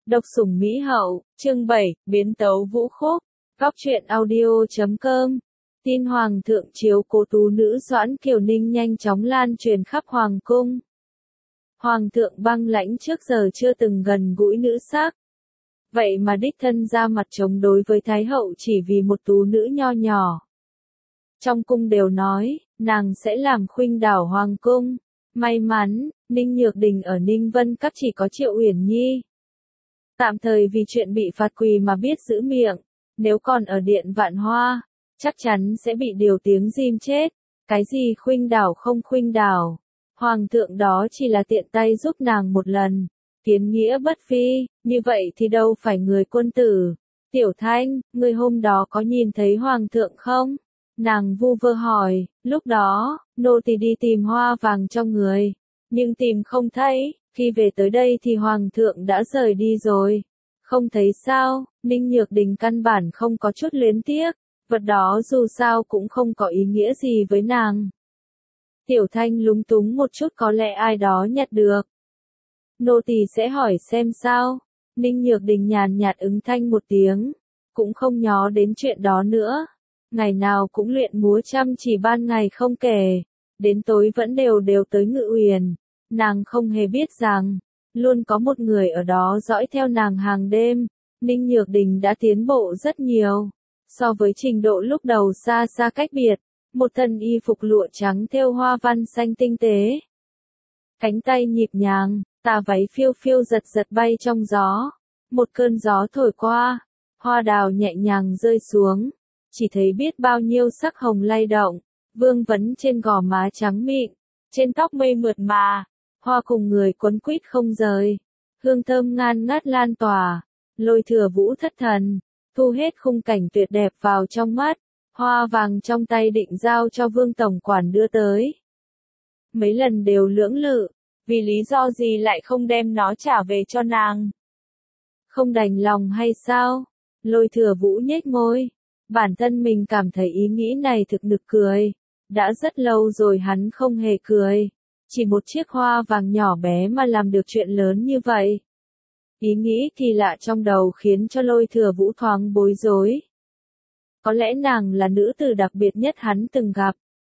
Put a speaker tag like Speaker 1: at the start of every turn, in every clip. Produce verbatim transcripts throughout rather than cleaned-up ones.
Speaker 1: Độc sủng Mỹ hậu, chương bảy, biến tấu vũ khúc. Góc truyện audio chấm com. Tin Hoàng thượng chiếu cố tú nữ Doãn Kiều Ninh nhanh chóng lan truyền khắp Hoàng cung. Hoàng thượng băng lãnh trước giờ chưa từng gần gũi nữ sắc. Vậy mà đích thân ra mặt chống đối với Thái hậu chỉ vì một tú nữ nho nhỏ. Trong cung đều nói, nàng sẽ làm khuynh đảo Hoàng cung. May mắn, Ninh Nhược Đình ở Ninh Vân Các chỉ có Triệu Uyển Nhi. Tạm thời vì chuyện bị phạt quỳ mà biết giữ miệng, nếu còn ở Điện Vạn Hoa, chắc chắn sẽ bị điều tiếng rim chết. Cái gì khuynh đảo không khuynh đảo, Hoàng thượng đó chỉ là tiện tay giúp nàng một lần, kiến nghĩa bất phi, như vậy thì đâu phải người quân tử. Tiểu Thanh, người hôm đó có nhìn thấy Hoàng thượng không? Nàng vu vơ hỏi, lúc đó, nô tỳ đi tìm hoa vàng trong người, nhưng tìm không thấy, khi về tới đây thì Hoàng thượng đã rời đi rồi. Không thấy sao? Ninh Nhược Đình căn bản không có chút luyến tiếc, vật đó dù sao cũng không có ý nghĩa gì với nàng. Tiểu Thanh lúng túng một chút, có lẽ ai đó nhặt được. Nô tỳ sẽ hỏi xem sao. Ninh Nhược Đình nhàn nhạt ứng thanh một tiếng, cũng không nhó đến chuyện đó nữa. Ngày nào cũng luyện múa chăm chỉ ban ngày không kể, đến tối vẫn đều đều tới Ngự Uyển. Nàng không hề biết rằng, luôn có một người ở đó dõi theo nàng hàng đêm. Ninh Nhược Đình đã tiến bộ rất nhiều, so với trình độ lúc đầu xa xa cách biệt. Một thân y phục lụa trắng thêu hoa văn xanh tinh tế, cánh tay nhịp nhàng, tà váy phiêu phiêu giật giật bay trong gió. Một cơn gió thổi qua, hoa đào nhẹ nhàng rơi xuống, chỉ thấy biết bao nhiêu sắc hồng lay động, vương vấn trên gò má trắng mịn, trên tóc mây mượt mà, hoa cùng người quấn quýt không rời, hương thơm ngan ngát lan tỏa. Lôi Thừa Vũ thất thần, thu hết khung cảnh tuyệt đẹp vào trong mắt, hoa vàng trong tay định giao cho Vương tổng quản đưa tới. Mấy lần đều lưỡng lự, vì lý do gì lại không đem nó trả về cho nàng? Không đành lòng hay sao? Lôi Thừa Vũ nhếch môi, bản thân mình cảm thấy ý nghĩ này thực nực cười, đã rất lâu rồi hắn không hề cười, chỉ một chiếc hoa vàng nhỏ bé mà làm được chuyện lớn như vậy. Ý nghĩ kỳ lạ trong đầu khiến cho Lôi Thừa Vũ thoáng bối rối. Có lẽ nàng là nữ tử đặc biệt nhất hắn từng gặp.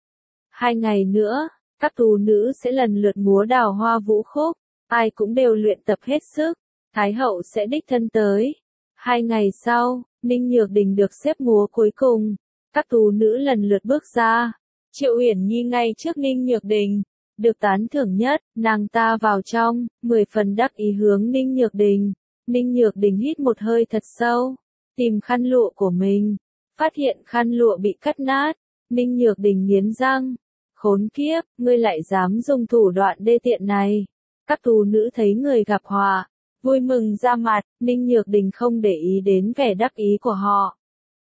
Speaker 1: Hai ngày nữa, các tú nữ sẽ lần lượt múa đào hoa vũ khúc, ai cũng đều luyện tập hết sức, Thái hậu sẽ đích thân tới. Hai ngày sau, Ninh Nhược Đình được xếp múa cuối cùng, các tú nữ lần lượt bước ra. Triệu Uyển Nhi ngay trước Ninh Nhược Đình, được tán thưởng nhất, nàng ta vào trong, mười phần đắc ý hướng Ninh Nhược Đình. Ninh Nhược Đình hít một hơi thật sâu, tìm khăn lụa của mình, phát hiện khăn lụa bị cắt nát. Ninh Nhược Đình nghiến răng, khốn kiếp, ngươi lại dám dùng thủ đoạn đê tiện này. Các tú nữ thấy người gặp họa, vui mừng ra mặt. Ninh Nhược Đình không để ý đến vẻ đắc ý của họ,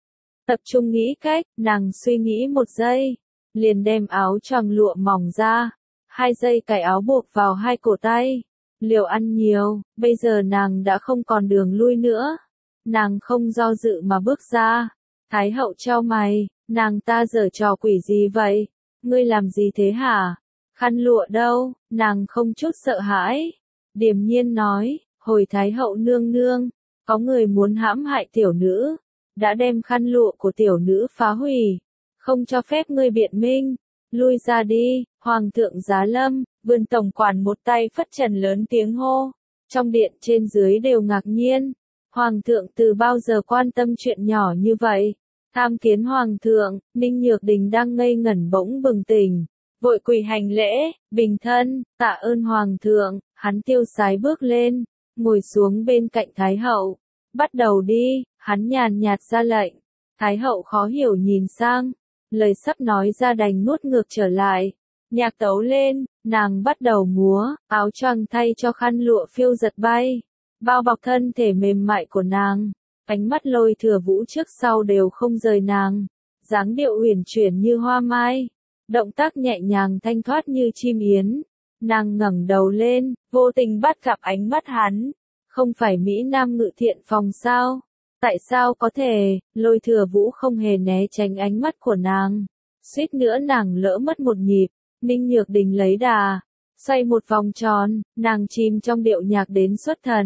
Speaker 1: tập trung nghĩ cách. Nàng suy nghĩ một giây, liền đem áo choàng lụa mỏng ra, hai dây cài áo buộc vào hai cổ tay. Liều ăn nhiều, bây giờ nàng đã không còn đường lui nữa. Nàng không do dự mà bước ra. Thái hậu chau mày, nàng ta giở trò quỷ gì vậy? Ngươi làm gì thế hả? Khăn lụa đâu? Nàng không chút sợ hãi, điềm nhiên nói, hồi Thái hậu nương nương, có người muốn hãm hại tiểu nữ, đã đem khăn lụa của tiểu nữ phá hủy, không cho phép ngươi biện minh, lui ra đi. Hoàng thượng giá lâm. Vườn tổng quản một tay phất trần lớn tiếng hô, trong điện trên dưới đều ngạc nhiên. Hoàng thượng từ bao giờ quan tâm chuyện nhỏ như vậy? Tham kiến Hoàng thượng. Ninh Nhược Đình đang ngây ngẩn bỗng bừng tỉnh, vội quỳ hành lễ, bình thân, tạ ơn Hoàng thượng. Hắn tiêu sái bước lên, ngồi xuống bên cạnh Thái hậu. Bắt đầu đi, hắn nhàn nhạt ra lệnh. Thái hậu khó hiểu nhìn sang, lời sắp nói ra đành nuốt ngược trở lại. Nhạc tấu lên, nàng bắt đầu múa, áo choàng thay cho khăn lụa phiêu giật bay, bao bọc thân thể mềm mại của nàng. Ánh mắt Lôi Thừa Vũ trước sau đều không rời nàng, dáng điệu uyển chuyển như hoa mai, động tác nhẹ nhàng thanh thoát như chim yến. Nàng ngẩng đầu lên, vô tình bắt gặp ánh mắt hắn. Không phải Mỹ Nam Ngự Thiện Phòng sao? Tại sao có thể? Lôi Thừa Vũ không hề né tránh ánh mắt của nàng, suýt nữa nàng lỡ mất một nhịp. Ninh Nhược Đình lấy đà, xoay một vòng tròn, nàng chìm trong điệu nhạc đến xuất thần.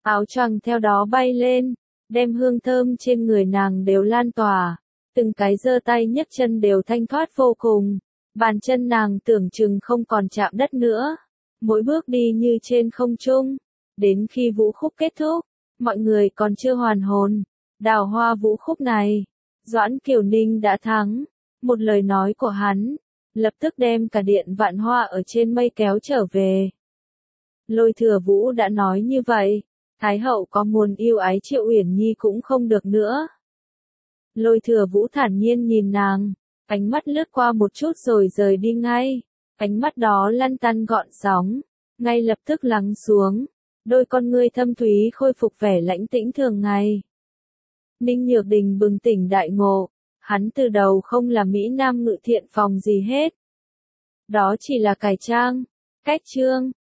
Speaker 1: áo choàng theo đó bay lên, đem hương thơm trên người nàng đều lan tỏa, từng cái giơ tay nhấc chân đều thanh thoát vô cùng, bàn chân nàng tưởng chừng không còn chạm đất nữa, mỗi bước đi như trên không trung, đến khi vũ khúc kết thúc, mọi người còn chưa hoàn hồn, đào hoa vũ khúc này, Doãn Kiều Ninh đã thắng, một lời nói của hắn, lập tức đem cả điện vạn hoa ở trên mây kéo trở về. Lôi Thừa Vũ đã nói như vậy, Thái hậu có muốn yêu ái Triệu Uyển Nhi cũng không được nữa. Lôi Thừa Vũ thản nhiên nhìn nàng, ánh mắt lướt qua một chút rồi rời đi ngay, ánh mắt đó lăn tăn gọn sóng, ngay lập tức lắng xuống, đôi con ngươi thâm thúy khôi phục vẻ lãnh tĩnh thường ngày. Ninh Nhược Đình bừng tỉnh đại ngộ, hắn từ đầu không là Mỹ Nam ngự thiện phòng gì hết. Đó chỉ là cải trang, cách trương,